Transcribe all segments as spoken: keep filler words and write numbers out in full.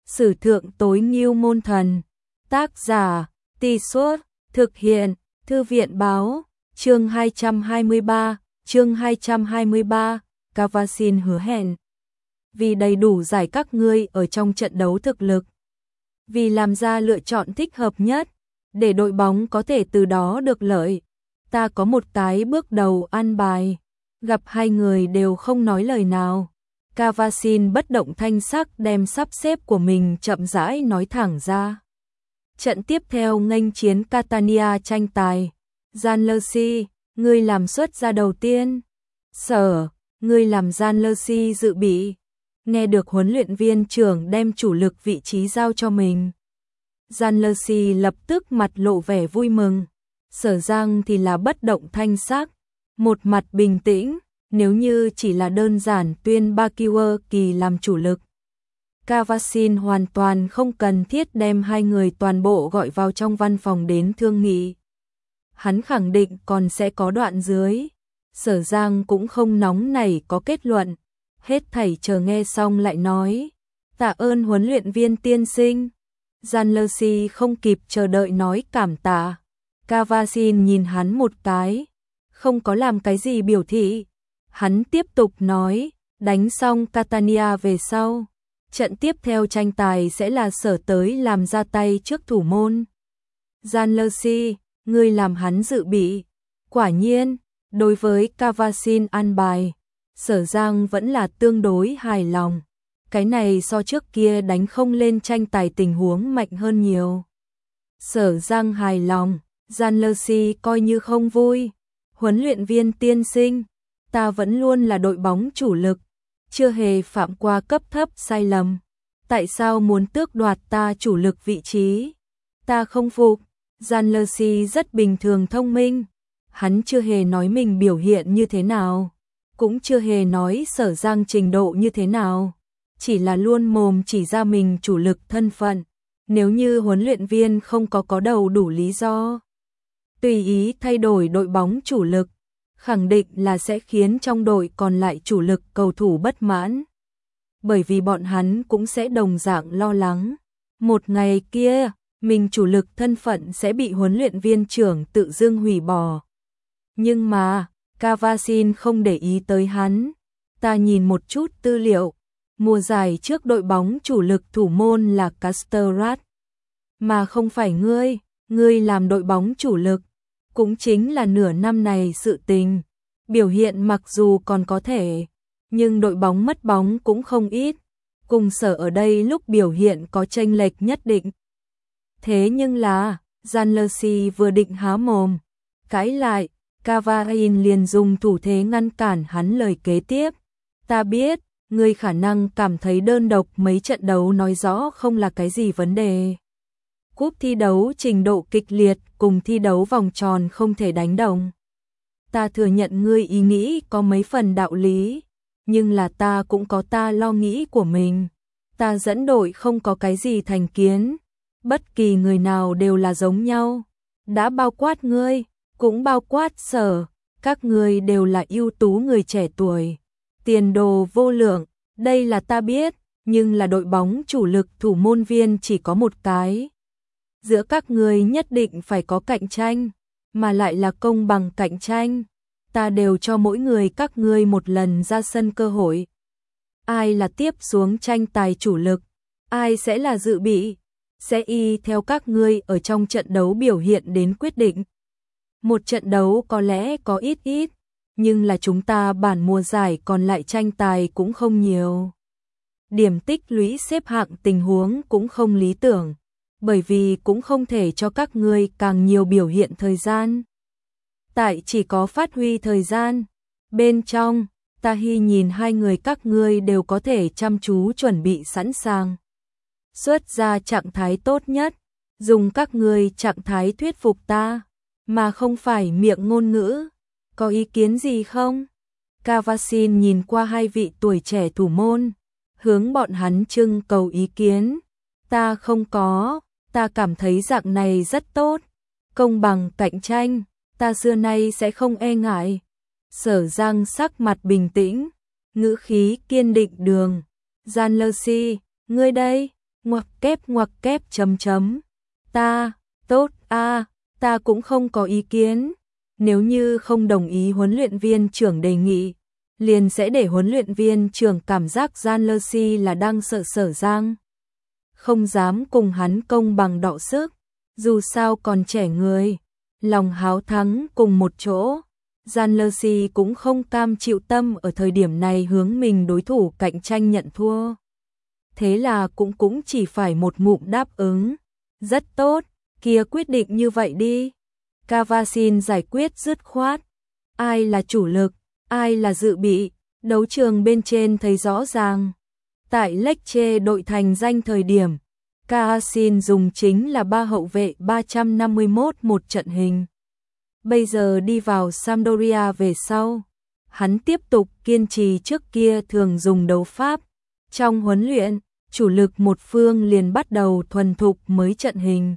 Sử thượng tối ngưu môn thần. Tác giả, Tì Suốt, thực hiện, Thư viện báo, chương hai trăm hai mươi ba, chương hai trăm hai mươi ba, Cavasin hứa hẹn. Vì đầy đủ giải các ngươi ở trong trận đấu thực lực. Vì làm ra lựa chọn thích hợp nhất, để đội bóng có thể từ đó được lợi. Ta có một cái bước đầu an bài. Gặp hai người đều không nói lời nào. Cavasin bất động thanh sắc đem sắp xếp của mình chậm rãi nói thẳng ra. Trận tiếp theo nghênh chiến Catania tranh tài. Gianluigi, ngươi làm xuất ra đầu tiên. Sở, ngươi làm Gianluigi dự bị. Nghe được huấn luyện viên trưởng đem chủ lực vị trí giao cho mình. Gianluigi lập tức mặt lộ vẻ vui mừng. Sở Giang thì là bất động thanh sắc, một mặt bình tĩnh, nếu như chỉ là đơn giản tuyên Bakirci làm chủ lực. Cavasin hoàn toàn không cần thiết đem hai người toàn bộ gọi vào trong văn phòng đến thương nghị. Hắn khẳng định còn sẽ có đoạn dưới. Sở Giang cũng không nóng nảy có kết luận, hết thảy chờ nghe xong lại nói. Tạ ơn huấn luyện viên tiên sinh. Gianluigi không kịp chờ đợi nói cảm tạ. Cavasin nhìn hắn một cái, không có làm cái gì biểu thị. Hắn tiếp tục nói, đánh xong Catania về sau, trận tiếp theo tranh tài sẽ là Sở tới làm ra tay trước thủ môn. Gianluigi, ngươi làm hắn dự bị. Quả nhiên, đối với Cavasin an bài, Sở Giang vẫn là tương đối hài lòng. Cái này so trước kia đánh không lên tranh tài tình huống mạnh hơn nhiều. Sở Giang hài lòng, Gianluigi coi như không vui. Huấn luyện viên tiên sinh, ta vẫn luôn là đội bóng chủ lực, chưa hề phạm qua cấp thấp sai lầm. Tại sao muốn tước đoạt ta chủ lực vị trí? Ta không phục. Gianluigi rất bình thường thông minh. Hắn chưa hề nói mình biểu hiện như thế nào, cũng chưa hề nói Sở Giang trình độ như thế nào, chỉ là luôn mồm chỉ ra mình chủ lực thân phận. Nếu như huấn luyện viên không có có đầu đủ lý do, tùy ý thay đổi đội bóng chủ lực, khẳng định là sẽ khiến trong đội còn lại chủ lực cầu thủ bất mãn. Bởi vì bọn hắn cũng sẽ đồng dạng lo lắng. Một ngày kia, mình chủ lực thân phận sẽ bị huấn luyện viên trưởng tự dưng hủy bỏ. Nhưng mà, Cavasin không để ý tới hắn. Ta nhìn một chút tư liệu. Mùa giải trước đội bóng chủ lực thủ môn là Casterat. Mà không phải ngươi, ngươi làm đội bóng chủ lực. Cũng chính là nửa năm này sự tình. Biểu hiện mặc dù còn có thể, nhưng đội bóng mất bóng cũng không ít. Cùng Sở ở đây lúc biểu hiện có chênh lệch nhất định. Thế nhưng là, Gianluigi vừa định há mồm, cãi lại, Cavasin liền dùng thủ thế ngăn cản hắn lời kế tiếp. Ta biết, ngươi khả năng cảm thấy đơn độc mấy trận đấu nói rõ không là cái gì vấn đề. Cúp thi đấu trình độ kịch liệt cùng thi đấu vòng tròn không thể đánh đồng. Ta thừa nhận ngươi ý nghĩ có mấy phần đạo lý, nhưng là ta cũng có ta lo nghĩ của mình. Ta dẫn đội không có cái gì thành kiến, bất kỳ người nào đều là giống nhau. Đã bao quát ngươi, cũng bao quát Sở, các ngươi đều là ưu tú người trẻ tuổi. Tiền đồ vô lượng, đây là ta biết, nhưng là đội bóng chủ lực thủ môn viên chỉ có một cái. Giữa các ngươi nhất định phải có cạnh tranh, mà lại là công bằng cạnh tranh. Ta đều cho mỗi người các ngươi một lần ra sân cơ hội. Ai là tiếp xuống tranh tài chủ lực, ai sẽ là dự bị, sẽ y theo các ngươi ở trong trận đấu biểu hiện đến quyết định. Một trận đấu có lẽ có ít ít, nhưng là chúng ta bản mùa giải còn lại tranh tài cũng không nhiều. Điểm tích lũy xếp hạng tình huống cũng không lý tưởng, bởi vì cũng không thể cho các ngươi càng nhiều biểu hiện thời gian. Tại chỉ có phát huy thời gian. Bên trong, ta hy nhìn hai người các ngươi đều có thể chăm chú chuẩn bị sẵn sàng. Xuất ra trạng thái tốt nhất, dùng các ngươi trạng thái thuyết phục ta, mà không phải miệng ngôn ngữ. Có ý kiến gì không? Cavasin nhìn qua hai vị tuổi trẻ thủ môn, hướng bọn hắn trưng cầu ý kiến. Ta không có, ta cảm thấy dạng này rất tốt. Công bằng cạnh tranh, ta xưa nay sẽ không e ngại. Sở Giang sắc mặt bình tĩnh, ngữ khí kiên định đường. Gianluigi, ngươi đây, ngoặc kép ngoặc kép chấm chấm. Ta, tốt a, ta cũng không có ý kiến. Nếu như không đồng ý huấn luyện viên trưởng đề nghị, liền sẽ để huấn luyện viên trưởng cảm giác Jan Lersi là đang sợ Sở Giang. Không dám cùng hắn công bằng đọ sức, dù sao còn trẻ người, lòng háo thắng cùng một chỗ. Jan Lersi cũng không cam chịu tâm ở thời điểm này hướng mình đối thủ cạnh tranh nhận thua. Thế là cũng cũng chỉ phải một ngụm đáp ứng. Rất tốt, kia quyết định như vậy đi. Cavasin giải quyết dứt khoát. Ai là chủ lực, ai là dự bị, đấu trường bên trên thấy rõ ràng. Tại Lecce đội thành danh thời điểm, Cavasin dùng chính là ba hậu vệ ba trăm năm mươi mốt một trận hình. Bây giờ đi vào Sampdoria về sau, hắn tiếp tục kiên trì trước kia thường dùng đấu pháp. Trong huấn luyện, chủ lực một phương liền bắt đầu thuần thục mới trận hình.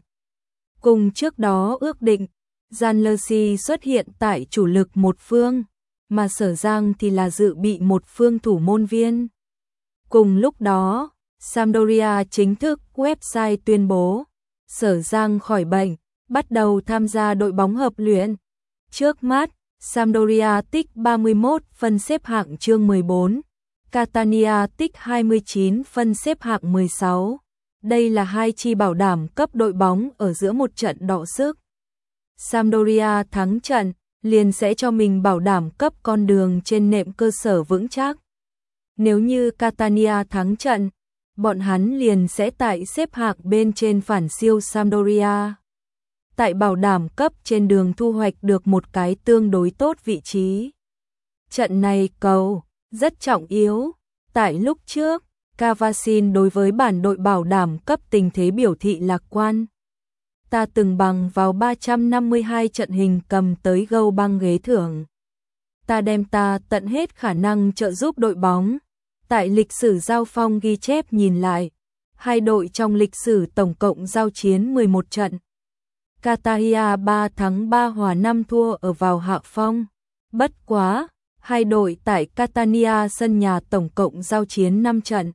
Cùng trước đó ước định, Jan Lersi xuất hiện tại chủ lực một phương, mà Sở Giang thì là dự bị một phương thủ môn viên. Cùng lúc đó, Sampdoria chính thức website tuyên bố, Sở Giang khỏi bệnh, bắt đầu tham gia đội bóng hợp luyện. Trước mắt, Sampdoria tích ba mươi mốt phân xếp hạng chương mười bốn, Catania tích hai mươi chín phân xếp hạng mười sáu. Đây là hai chi bảo đảm cấp đội bóng ở giữa một trận đọ sức. Sampdoria thắng trận, liền sẽ cho mình bảo đảm cấp con đường trên nệm cơ sở vững chắc. Nếu như Catania thắng trận, bọn hắn liền sẽ tại xếp hạng bên trên phản siêu Sampdoria. Tại bảo đảm cấp trên đường thu hoạch được một cái tương đối tốt vị trí. Trận này cầu rất trọng yếu. Tại lúc trước, Cavasin đối với bản đội bảo đảm cấp tình thế biểu thị lạc quan. Ta từng bằng vào ba trăm năm mươi hai trận hình cầm tới gâu băng ghế thưởng. Ta đem ta tận hết khả năng trợ giúp đội bóng. Tại lịch sử giao phong ghi chép nhìn lại, hai đội trong lịch sử tổng cộng giao chiến mười một trận. Catania ba thắng ba hòa năm thua ở vào hạ phong. Bất quá, hai đội tại Catania sân nhà tổng cộng giao chiến năm trận.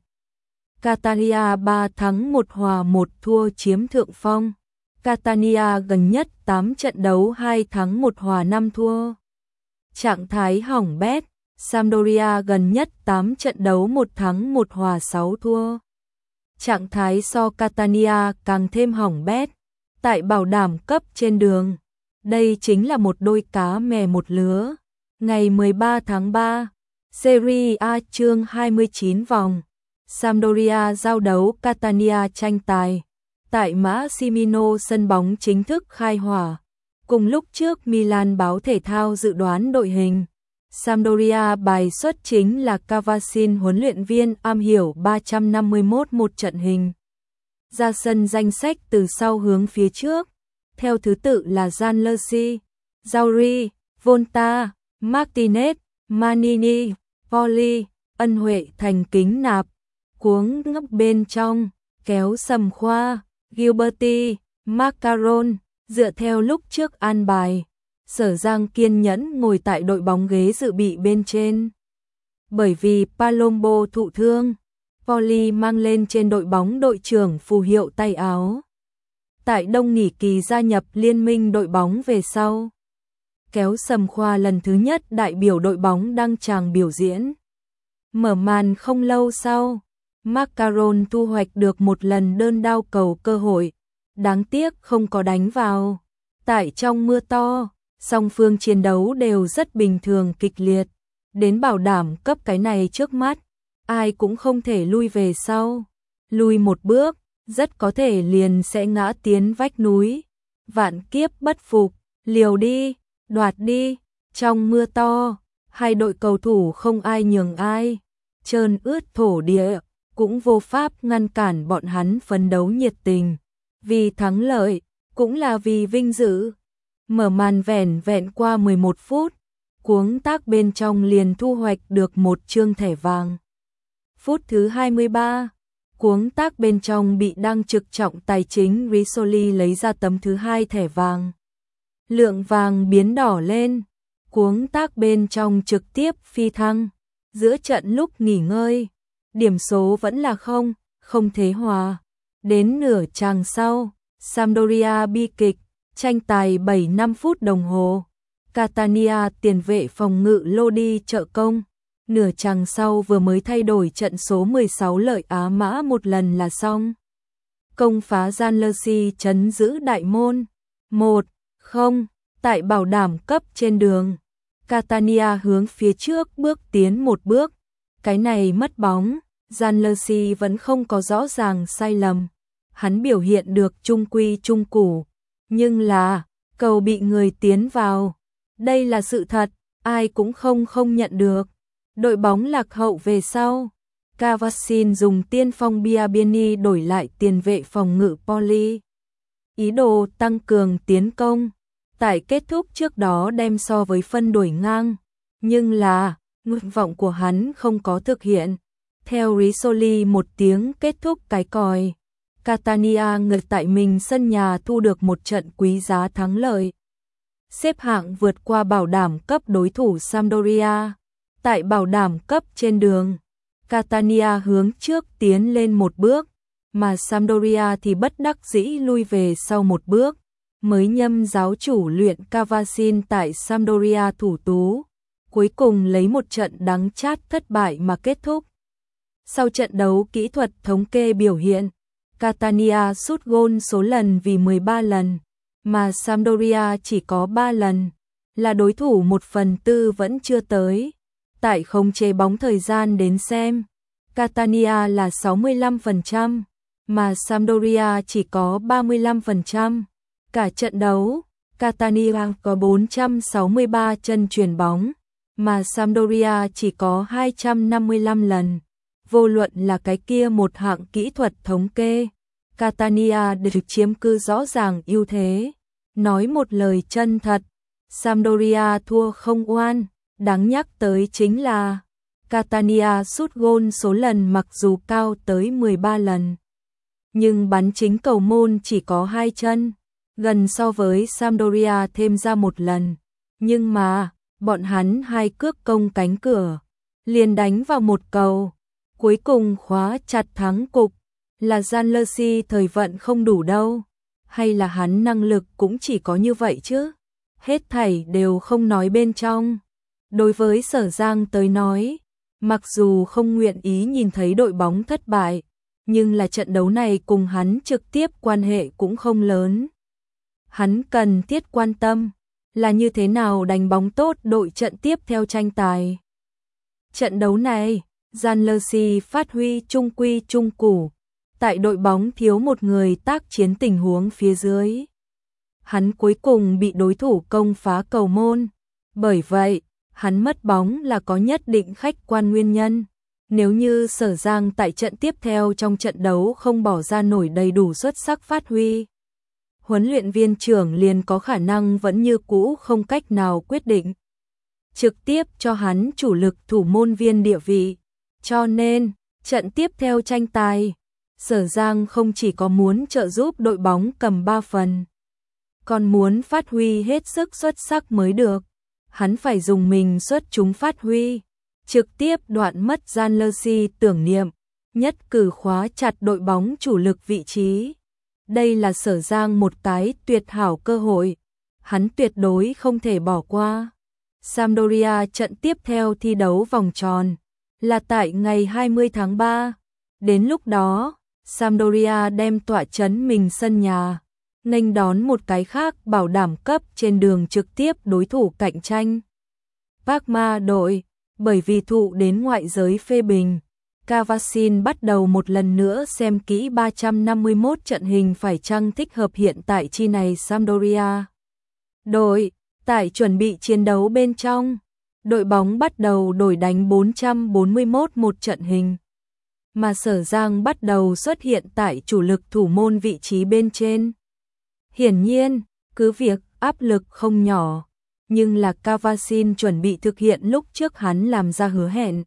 Catania ba thắng một hòa một thua chiếm thượng phong. Catania gần nhất tám trận đấu hai thắng một hòa năm thua. Trạng thái hỏng bét, Sampdoria gần nhất tám trận đấu một thắng một hòa sáu thua. Trạng thái so Catania càng thêm hỏng bét. Tại bảo đảm cấp trên đường, đây chính là một đôi cá mè một lứa. Ngày mười ba tháng ba, Serie A chương hai mươi chín vòng, Sampdoria giao đấu Catania tranh tài. Tại Massimino sân bóng chính thức khai hỏa. Cùng lúc trước Milan báo thể thao dự đoán đội hình, Sampdoria bài xuất chính là Cavasin huấn luyện viên am hiểu ba trăm năm mươi mốt một trận hình. Ra sân danh sách từ sau hướng phía trước, theo thứ tự là Jan Lersi, Zauri, Volta, Martinez, Manini, Poli, Ân Huệ thành kính nạp, cuống ngấp bên trong, kéo sầm khoa, Gilberti, Macaron, dựa theo lúc trước an bài. Sở Giang kiên nhẫn ngồi tại đội bóng ghế dự bị bên trên. Bởi vì Palombo thụ thương, Poli mang lên trên đội bóng đội trưởng phù hiệu tay áo. Tại đông nghỉ kỳ gia nhập liên minh đội bóng về sau. Kéo sầm khoa lần thứ nhất đại biểu đội bóng đăng tràng biểu diễn. Mở màn không lâu sau, Macaron thu hoạch được một lần đơn đao cầu cơ hội. Đáng tiếc không có đánh vào. Tại trong mưa to, song phương chiến đấu đều rất bình thường kịch liệt. Đến bảo đảm cấp cái này trước mắt, ai cũng không thể lui về sau. Lui một bước, rất có thể liền sẽ ngã tiến vách núi. Vạn kiếp bất phục, liều đi, đoạt đi. Trong mưa to, hai đội cầu thủ không ai nhường ai. Trơn ướt thổ địa, cũng vô pháp ngăn cản bọn hắn phấn đấu nhiệt tình. Vì thắng lợi, cũng là vì vinh dự. Mở màn vẻn vẹn qua mười một phút, cuống tác bên trong liền thu hoạch được một chương thẻ vàng. Phút thứ hai mươi ba, cuống tác bên trong bị đăng trực trọng tài chính Risoli lấy ra tấm thứ hai thẻ vàng. Lượng vàng biến đỏ lên, cuống tác bên trong trực tiếp phi thăng. Giữa trận lúc nghỉ ngơi, điểm số vẫn là không, không thế hòa. Đến nửa chàng sau, Sampdoria bi kịch, tranh tài bảy mươi lăm phút đồng hồ. Catania tiền vệ phòng ngự Lodi trợ công. Nửa chàng sau vừa mới thay đổi trận số mười sáu lợi Á Mã một lần là xong. Công phá Gianluigi trấn giữ đại môn. một không, tại bảo đảm cấp trên đường. Catania hướng phía trước bước tiến một bước. Cái này mất bóng, Gianluigi vẫn không có rõ ràng sai lầm. Hắn biểu hiện được trung quy trung củ. Nhưng là, cầu bị người tiến vào. Đây là sự thật, ai cũng không không nhận được. Đội bóng lạc hậu về sau. Cavasin dùng tiên phong Biabiany đổi lại tiền vệ phòng ngự Poli. Ý đồ tăng cường tiến công. Tại kết thúc trước đó đem so với phân đuổi ngang. Nhưng là, nguyện vọng của hắn không có thực hiện. Theo Risoli một tiếng kết thúc cái còi. Catania ngược tại mình sân nhà thu được một trận quý giá thắng lợi. Xếp hạng vượt qua bảo đảm cấp đối thủ Sampdoria. Tại bảo đảm cấp trên đường, Catania hướng trước tiến lên một bước, mà Sampdoria thì bất đắc dĩ lui về sau một bước. Mới nhâm giáo chủ luyện Cavasin tại Sampdoria thủ tú, cuối cùng lấy một trận đắng chát thất bại mà kết thúc. Sau trận đấu kỹ thuật thống kê biểu hiện, Catania sút gôn số lần vì mười ba lần, mà Sampdoria chỉ có ba lần, là đối thủ một phần tư vẫn chưa tới. Tại khống chế bóng thời gian đến xem, Catania là sáu mươi lăm phần trăm, mà Sampdoria chỉ có ba mươi lăm phần trăm. Cả trận đấu, Catania có bốn trăm sáu mươi ba chân chuyền bóng, mà Sampdoria chỉ có hai trăm năm mươi lăm lần. Vô luận là cái kia một hạng kỹ thuật thống kê, Catania được chiếm cứ rõ ràng ưu thế. Nói một lời chân thật, Sampdoria thua không oan. Đáng nhắc tới chính là Catania sút gôn số lần mặc dù cao tới mười ba lần, nhưng bắn chính cầu môn chỉ có hai chân, gần so với Sampdoria thêm ra một lần. Nhưng mà, bọn hắn hai cước công cánh cửa, liền đánh vào một cầu, cuối cùng khóa chặt thắng cục. Là Gianluigi thời vận không đủ đâu, hay là hắn năng lực cũng chỉ có như vậy chứ? Hết thảy đều không nói bên trong. Đối với Sở Giang tới nói, mặc dù không nguyện ý nhìn thấy đội bóng thất bại, nhưng là trận đấu này cùng hắn trực tiếp quan hệ cũng không lớn. Hắn cần thiết quan tâm là như thế nào đánh bóng tốt đội trận tiếp theo tranh tài. Trận đấu này, Gianluigi phát huy trung quy trung củ, tại đội bóng thiếu một người tác chiến tình huống phía dưới. Hắn cuối cùng bị đối thủ công phá cầu môn, bởi vậy, hắn mất bóng là có nhất định khách quan nguyên nhân. Nếu như Sở Giang tại trận tiếp theo trong trận đấu không bỏ ra nổi đầy đủ xuất sắc phát huy, huấn luyện viên trưởng liền có khả năng vẫn như cũ không cách nào quyết định trực tiếp cho hắn chủ lực thủ môn viên địa vị. Cho nên, trận tiếp theo tranh tài, Sở Giang không chỉ có muốn trợ giúp đội bóng cầm ba phần, còn muốn phát huy hết sức xuất sắc mới được. Hắn phải dùng mình xuất chúng phát huy, trực tiếp đoạn mất Gianluigi tưởng niệm, nhất cử khóa chặt đội bóng chủ lực vị trí. Đây là Sở Giang một cái tuyệt hảo cơ hội, hắn tuyệt đối không thể bỏ qua. Sampdoria trận tiếp theo thi đấu vòng tròn là tại ngày hai mươi tháng ba. Đến lúc đó, Sampdoria đem tọa trấn mình sân nhà, nghênh đón một cái khác bảo đảm cấp trên đường trực tiếp đối thủ cạnh tranh. Parma đội, bởi vì thụ đến ngoại giới phê bình, Cavasin bắt đầu một lần nữa xem kỹ ba trăm năm mươi mốt trận hình phải chăng thích hợp hiện tại chi này Sampdoria. Đội, tại chuẩn bị chiến đấu bên trong, đội bóng bắt đầu đổi đánh bốn trăm bốn mươi mốt một trận hình, mà Sở Giang bắt đầu xuất hiện tại chủ lực thủ môn vị trí bên trên. Hiển nhiên, cứ việc áp lực không nhỏ, nhưng là Cavasin chuẩn bị thực hiện lúc trước hắn làm ra hứa hẹn.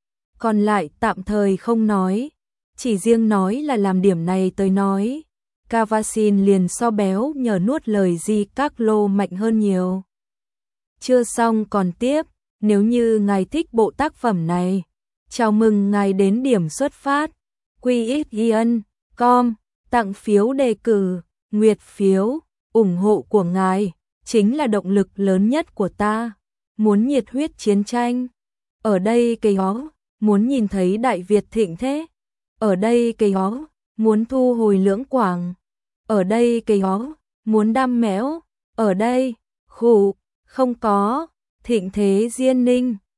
Còn lại tạm thời không nói, chỉ riêng nói là làm điểm này tới nói, Cavasin liền so béo nhờ nuốt lời Di Carlo mạnh hơn nhiều. Chưa xong còn tiếp, nếu như ngài thích bộ tác phẩm này, chào mừng ngài đến điểm xuất phát, quy x i n chấm com. tặng phiếu đề cử, nguyệt phiếu, ủng hộ của ngài chính là động lực lớn nhất của ta. Muốn nhiệt huyết chiến tranh, ở đây cây ó, muốn nhìn thấy Đại Việt thịnh thế, ở đây cây ó, muốn thu hồi Lưỡng Quảng, ở đây cây ó, muốn đam mẽo, ở đây, khủ, không có, thịnh thế Diên Ninh.